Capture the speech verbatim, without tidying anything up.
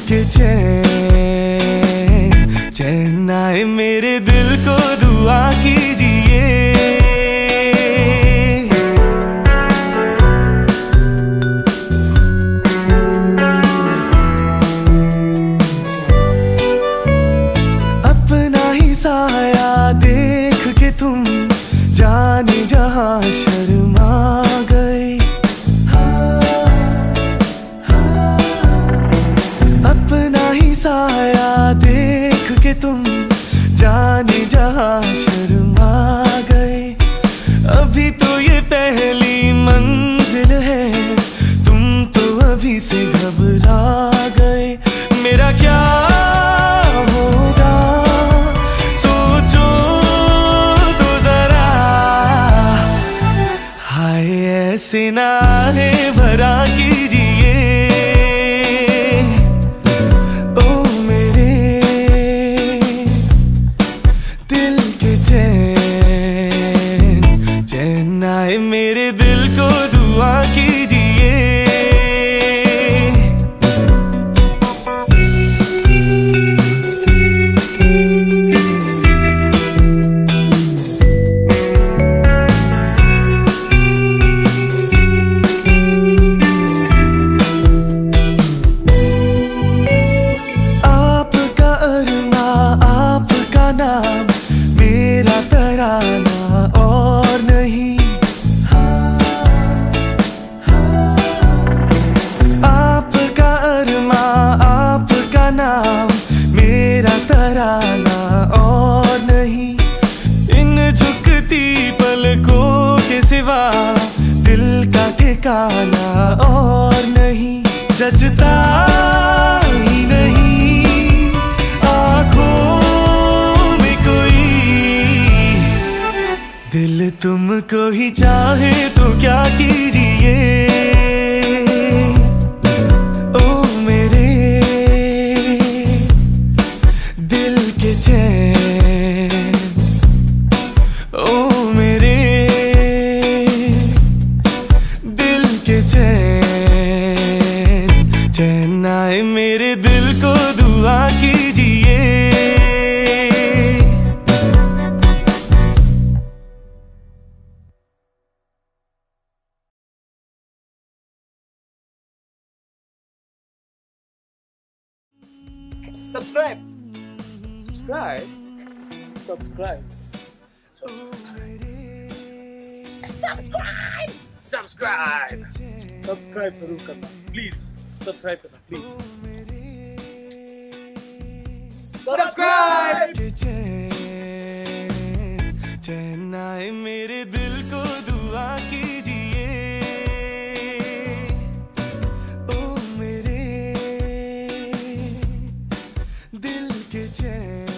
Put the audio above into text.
के चैन चैन आए मेरे दिल को दुआ कीजिए। अपना ही साया देख के तुम जाने जहां शर्मा गए। अपना ही साया देख के तुम जाने जहां शर्मा गए। अभी तो ये पहली मंजिल है, तुम तो अभी से घबरा गए। मेरा क्या होगा सोचो तो जरा, हाय ऐसे ना है भरा कीजिए। चैन आए मेरे दिल को दुआ कीजिए। आपका अरमा आपका नाम मेरा तराना और नहीं। आपका अरमा आपका नाम मेरा तराना और नहीं। इन झुकती पलकों के सिवा दिल का ठिकाना और नहीं। जजता ही नहीं आँखों में कोई, दिल तुमको ही चाहे तो क्या कीजिए। ओ मेरे दिल के चैन, ओ मेरे दिल के चैन चैन आए मेरे दिल को दुआ कीजिए। Subscribe. Subscribe. Subscribe. Subscribe. Subscribe. Subscribe जरूर करना. Please. Subscribe करना. Please. Subscribe. चैन आए मेरे दिल को दुआ कीजिए। ओ मेरे दिल के चैन।